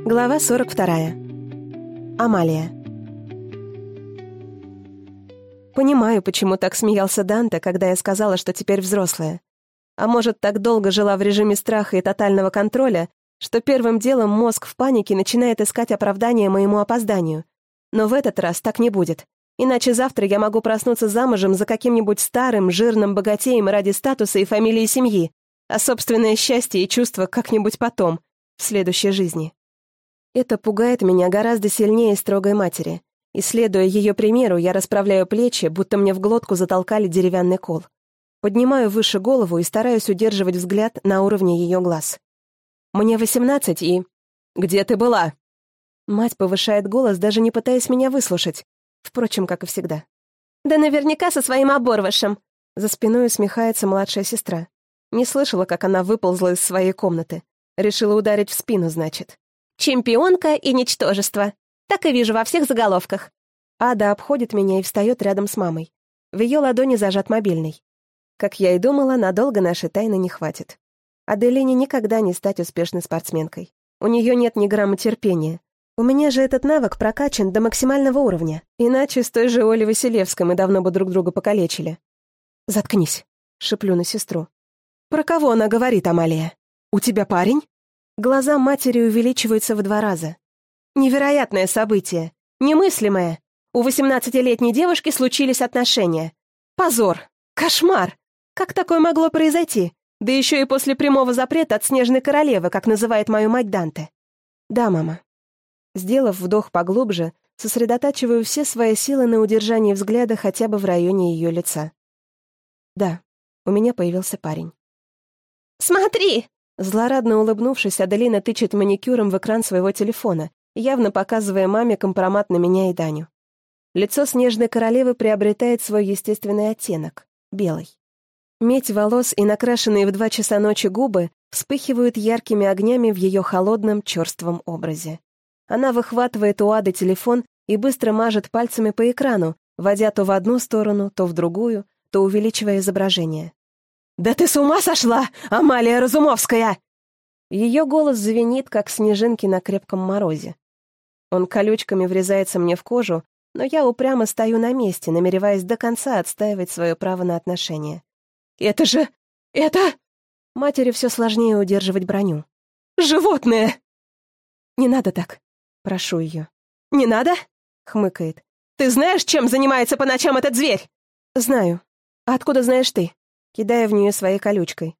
Глава 42. Амалия. Понимаю, почему так смеялся Данте, когда я сказала, что теперь взрослая. А может, так долго жила в режиме страха и тотального контроля, что первым делом мозг в панике начинает искать оправдание моему опозданию. Но в этот раз так не будет. Иначе завтра я могу проснуться замужем за каким-нибудь старым, жирным богатеем ради статуса и фамилии семьи, а собственное счастье и чувство как-нибудь потом, в следующей жизни. Это пугает меня гораздо сильнее строгой матери. И, следуя ее примеру, я расправляю плечи, будто мне в глотку затолкали деревянный кол. Поднимаю выше голову и стараюсь удерживать взгляд на уровне ее глаз. Мне 18 и... «Где ты была?» Мать повышает голос, даже не пытаясь меня выслушать. Впрочем, как и всегда. «Да наверняка со своим оборвышем!» За спиной усмехается младшая сестра. Не слышала, как она выползла из своей комнаты. Решила ударить в спину, значит. «Чемпионка и ничтожество!» Так и вижу во всех заголовках. Ада обходит меня и встает рядом с мамой. В ее ладони зажат мобильный. Как я и думала, надолго нашей тайны не хватит. Аделине никогда не стать успешной спортсменкой. У нее нет ни грамма терпения. У меня же этот навык прокачан до максимального уровня. Иначе с той же Олей Василевской мы давно бы друг друга покалечили. «Заткнись», — шеплю на сестру. «Про кого она говорит, Амалия? У тебя парень?» Глаза матери увеличиваются в 2 раза. Невероятное событие. Немыслимое. У 18-летней девушки случились отношения. Позор. Кошмар. Как такое могло произойти? Да еще и после прямого запрета от Снежной Королевы, как называет мою мать Данте. Да, мама. Сделав вдох поглубже, сосредотачиваю все свои силы на удержании взгляда хотя бы в районе ее лица. Да, у меня появился парень. «Смотри!» Злорадно улыбнувшись, Аделина тычет маникюром в экран своего телефона, явно показывая маме компромат на меня и Даню. Лицо Снежной Королевы приобретает свой естественный оттенок — белый. Медь волос и накрашенные в 2 часа ночи губы вспыхивают яркими огнями в ее холодном, черством образе. Она выхватывает у Ады телефон и быстро мажет пальцами по экрану, водя то в одну сторону, то в другую, то увеличивая изображение. «Да ты с ума сошла, Амалия Разумовская!» Ее голос звенит, как снежинки на крепком морозе. Он колючками врезается мне в кожу, но я упрямо стою на месте, намереваясь до конца отстаивать свое право на отношения. «Это же... это...» Матери все сложнее удерживать броню. «Животное!» «Не надо так», — прошу ее. «Не надо?» — хмыкает. «Ты знаешь, чем занимается по ночам этот зверь?» «Знаю. А откуда знаешь ты?» Кидая в нее своей колючкой.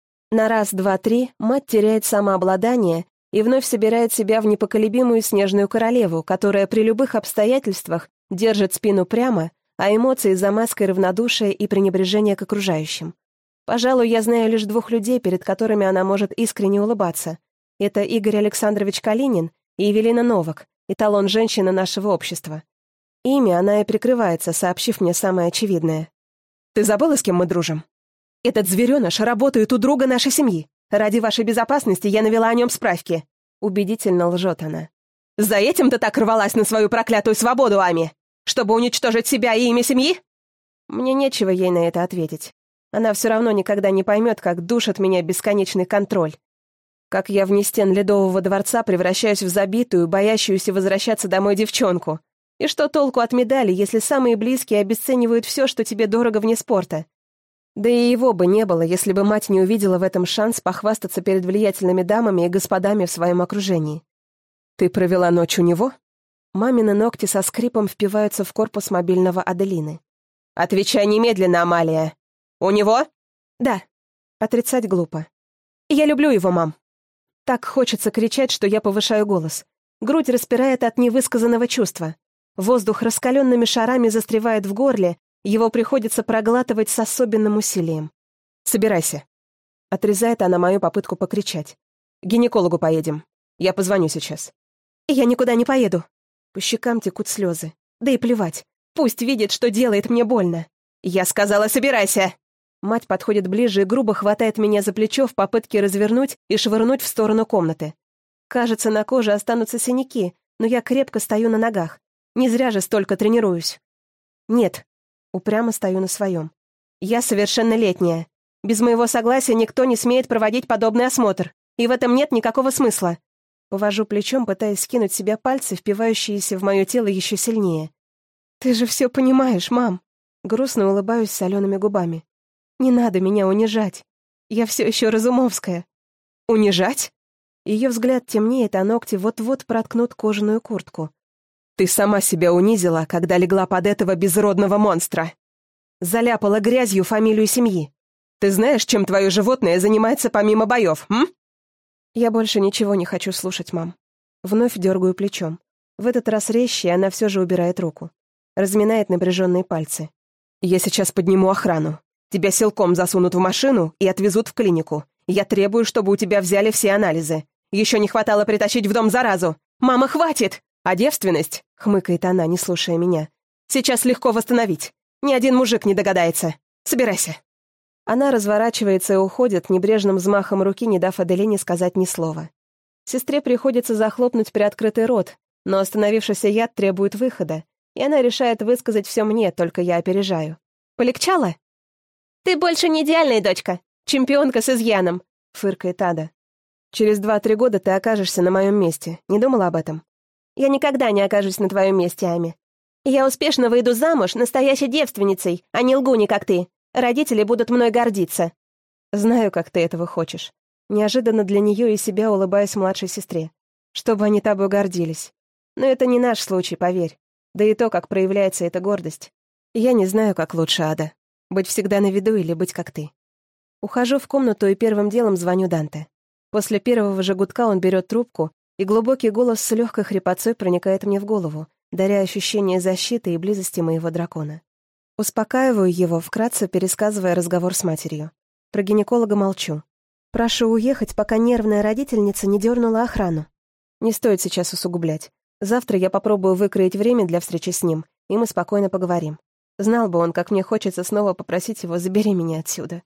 На 1, 2, 3 мать теряет самообладание и вновь собирает себя в непоколебимую Снежную Королеву, которая при любых обстоятельствах держит спину прямо, а эмоции за маской равнодушия и пренебрежения к окружающим. Пожалуй, я знаю лишь 2 людей, перед которыми она может искренне улыбаться. Это Игорь Александрович Калинин и Евелина Новак, эталон женщины нашего общества. Ими она и прикрывается, сообщив мне самое очевидное. «Ты забыла, с кем мы дружим? Этот звереныш работает у друга нашей семьи. Ради вашей безопасности я навела о нем справки». Убедительно лжет она. «За этим ты так рвалась на свою проклятую свободу, Ами? Чтобы уничтожить себя и имя семьи?» Мне нечего ей на это ответить. Она все равно никогда не поймет, как душит меня бесконечный контроль. Как я вне стен Ледового дворца превращаюсь в забитую, боящуюся возвращаться домой девчонку. И что толку от медали, если самые близкие обесценивают все, что тебе дорого вне спорта? Да и его бы не было, если бы мать не увидела в этом шанс похвастаться перед влиятельными дамами и господами в своем окружении. «Ты провела ночь у него?» Мамины ногти со скрипом впиваются в корпус мобильного Аделины. «Отвечай немедленно, Амалия! У него?» «Да». Отрицать глупо. «Я люблю его, мам». Так хочется кричать, что я повышаю голос. Грудь распирает от невысказанного чувства. Воздух раскаленными шарами застревает в горле, его приходится проглатывать с особенным усилием. «Собирайся», — отрезает она мою попытку покричать. «К гинекологу поедем. Я позвоню сейчас». «Я никуда не поеду». По щекам текут слезы. Да и плевать. Пусть видит, что делает мне больно. «Я сказала, собирайся!» Мать подходит ближе и грубо хватает меня за плечо в попытке развернуть и швырнуть в сторону комнаты. Кажется, на коже останутся синяки, но я крепко стою на ногах. Не зря же столько тренируюсь. Нет, упрямо стою на своем. Я совершеннолетняя. Без моего согласия никто не смеет проводить подобный осмотр, и в этом нет никакого смысла. Повожу плечом, пытаясь скинуть с себя пальцы, впивающиеся в мое тело еще сильнее. «Ты же все понимаешь, мам!» Грустно улыбаюсь солеными губами. «Не надо меня унижать. Я все еще Разумовская». «Унижать?» Ее взгляд темнеет, а ногти вот-вот проткнут кожаную куртку. «Ты сама себя унизила, когда легла под этого безродного монстра. Заляпала грязью фамилию семьи. Ты знаешь, чем твое животное занимается помимо боев, м?» Я больше ничего не хочу слушать, мам. Вновь дергаю плечом. В этот раз резче, она все же убирает руку. Разминает напряженные пальцы. «Я сейчас подниму охрану. Тебя силком засунут в машину и отвезут в клинику. Я требую, чтобы у тебя взяли все анализы. Еще не хватало притащить в дом заразу. Мама, хватит! А девственность, — хмыкает она, не слушая меня, — сейчас легко восстановить. Ни один мужик не догадается. Собирайся». Она разворачивается и уходит, небрежным взмахом руки не дав Аделине сказать ни слова. Сестре приходится захлопнуть приоткрытый рот, но остановившийся яд требует выхода, и она решает высказать все мне, только я опережаю. «Полегчало?» «Ты больше не идеальная дочка, чемпионка с изъяном», — фыркает Ада. «Через 2-3 года ты окажешься на моем месте. Не думала об этом?» «Я никогда не окажусь на твоем месте, Ами. Я успешно выйду замуж настоящей девственницей, а не лгуни, как ты. Родители будут мной гордиться». «Знаю, как ты этого хочешь». Неожиданно для нее и себя улыбаюсь младшей сестре. Чтобы они тобой гордились. Но это не наш случай, поверь. Да и то, как проявляется эта гордость. Я не знаю, как лучше, Ада. Быть всегда на виду или быть как ты. Ухожу в комнату и первым делом звоню Данте. После первого же гудка он берет трубку, и глубокий голос с легкой хрипотцой проникает мне в голову, даря ощущение защиты и близости моего дракона. Успокаиваю его, вкратце пересказывая разговор с матерью. Про гинеколога молчу. Прошу уехать, пока нервная родительница не дернула охрану. Не стоит сейчас усугублять. Завтра я попробую выкроить время для встречи с ним, и мы спокойно поговорим. Знал бы он, как мне хочется снова попросить его: забери меня отсюда.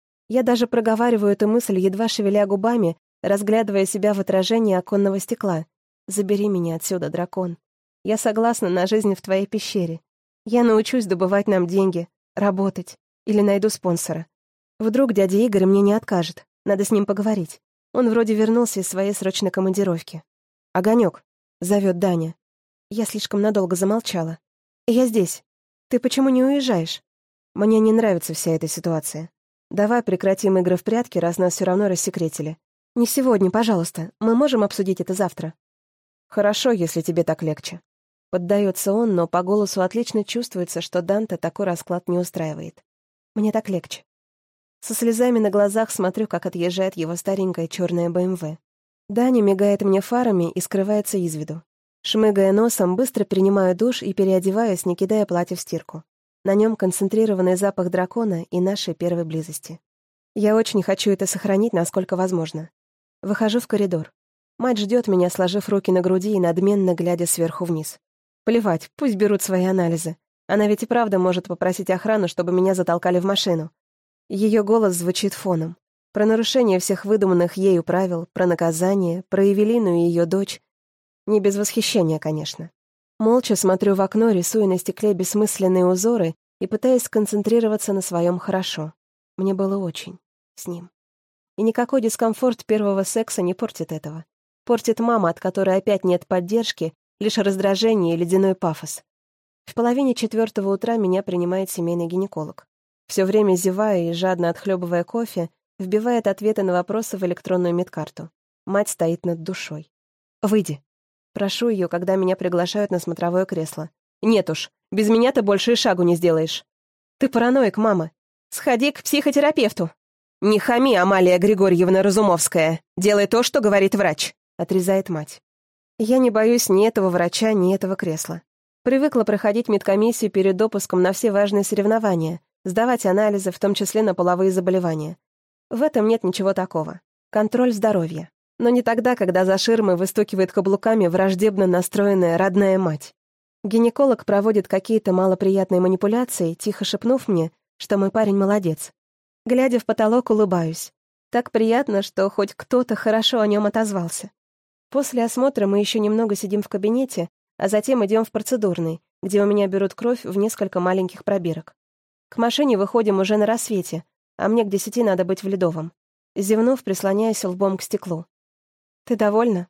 Я даже проговариваю эту мысль, едва шевеля губами, разглядывая себя в отражении оконного стекла. «Забери меня отсюда, дракон. Я согласна на жизнь в твоей пещере. Я научусь добывать нам деньги, работать. Или найду спонсора. Вдруг дядя Игорь мне не откажет. Надо с ним поговорить. Он вроде вернулся из своей срочной командировки. «Огонек», — зовет Даня. Я слишком надолго замолчала. «Я здесь. Ты почему не уезжаешь?» Мне не нравится вся эта ситуация. Давай прекратим игры в прятки, раз нас все равно рассекретили. Не сегодня, пожалуйста. Мы можем обсудить это завтра. Хорошо, если тебе так легче. Поддается он, но по голосу отлично чувствуется, что Данте такой расклад не устраивает. Мне так легче. Со слезами на глазах смотрю, как отъезжает его старенькая черная БМВ. Даня мигает мне фарами и скрывается из виду. Шмыгая носом, быстро принимаю душ и переодеваюсь, не кидая платье в стирку. На нем концентрированный запах дракона и нашей первой близости. Я очень хочу это сохранить, насколько возможно. Выхожу в коридор. Мать ждет меня, сложив руки на груди и надменно глядя сверху вниз. Плевать, пусть берут свои анализы. Она ведь и правда может попросить охрану, чтобы меня затолкали в машину. Ее голос звучит фоном. Про нарушение всех выдуманных ею правил, про наказание, про Эвелину и ее дочь. Не без восхищения, конечно. Молча смотрю в окно, рисуя на стекле бессмысленные узоры и пытаясь сконцентрироваться на своем «хорошо». Мне было очень с ним. И никакой дискомфорт первого секса не портит этого. Портит мама, от которой опять нет поддержки, лишь раздражение и ледяной пафос. В 3:30 утра меня принимает семейный гинеколог. Все время зевая и жадно отхлебывая кофе, вбивает ответы на вопросы в электронную медкарту. Мать стоит над душой. «Выйди». Прошу ее, когда меня приглашают на смотровое кресло. «Нет уж, без меня ты больше и шагу не сделаешь». «Ты параноик, мама. Сходи к психотерапевту». «Не хами, Амалия Григорьевна Разумовская. Делай то, что говорит врач», — отрезает мать. Я не боюсь ни этого врача, ни этого кресла. Привыкла проходить медкомиссию перед допуском на все важные соревнования, сдавать анализы, в том числе на половые заболевания. В этом нет ничего такого. Контроль здоровья. Но не тогда, когда за ширмой выстукивает каблуками враждебно настроенная родная мать. Гинеколог проводит какие-то малоприятные манипуляции, тихо шепнув мне, что мой парень молодец. Глядя в потолок, улыбаюсь. Так приятно, что хоть кто-то хорошо о нем отозвался. После осмотра мы еще немного сидим в кабинете, а затем идем в процедурный, где у меня берут кровь в несколько маленьких пробирок. К машине выходим уже на рассвете, а мне к 10 надо быть в Ледовом. Зевнув, прислоняюсь лбом к стеклу. «Ты довольна?»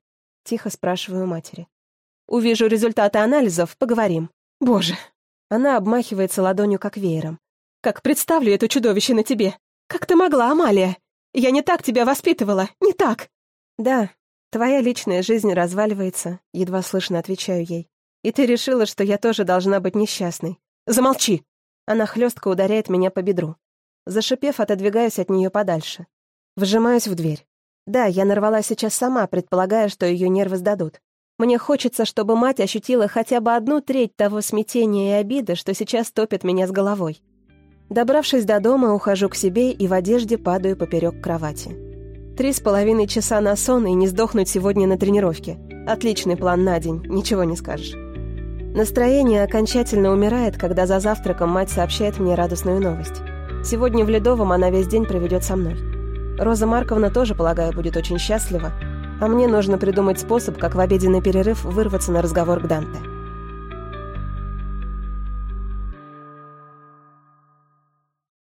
Тихо спрашиваю матери. «Увижу результаты анализов, поговорим». «Боже!» Она обмахивается ладонью, как веером. «Как представлю это чудовище на тебе! Как ты могла, Амалия? Я не так тебя воспитывала, не так!» «Да, твоя личная жизнь разваливается», — едва слышно отвечаю ей. «И ты решила, что я тоже должна быть несчастной». «Замолчи!» Она хлестко ударяет меня по бедру. Зашипев, отодвигаюсь от нее подальше. Вжимаюсь в дверь. Да, я нарвалась сейчас сама, предполагая, что ее нервы сдадут. Мне хочется, чтобы мать ощутила хотя бы 1/3 того смятения и обиды, что сейчас топит меня с головой. Добравшись до дома, ухожу к себе и в одежде падаю поперек кровати. 3,5 часа на сон и не сдохнуть сегодня на тренировке. Отличный план на день, ничего не скажешь. Настроение окончательно умирает, когда за завтраком мать сообщает мне радостную новость. Сегодня в Ледовом она весь день проведет со мной. Роза Марковна тоже, полагаю, будет очень счастлива, а мне нужно придумать способ, как в обеденный перерыв вырваться на разговор к Данте.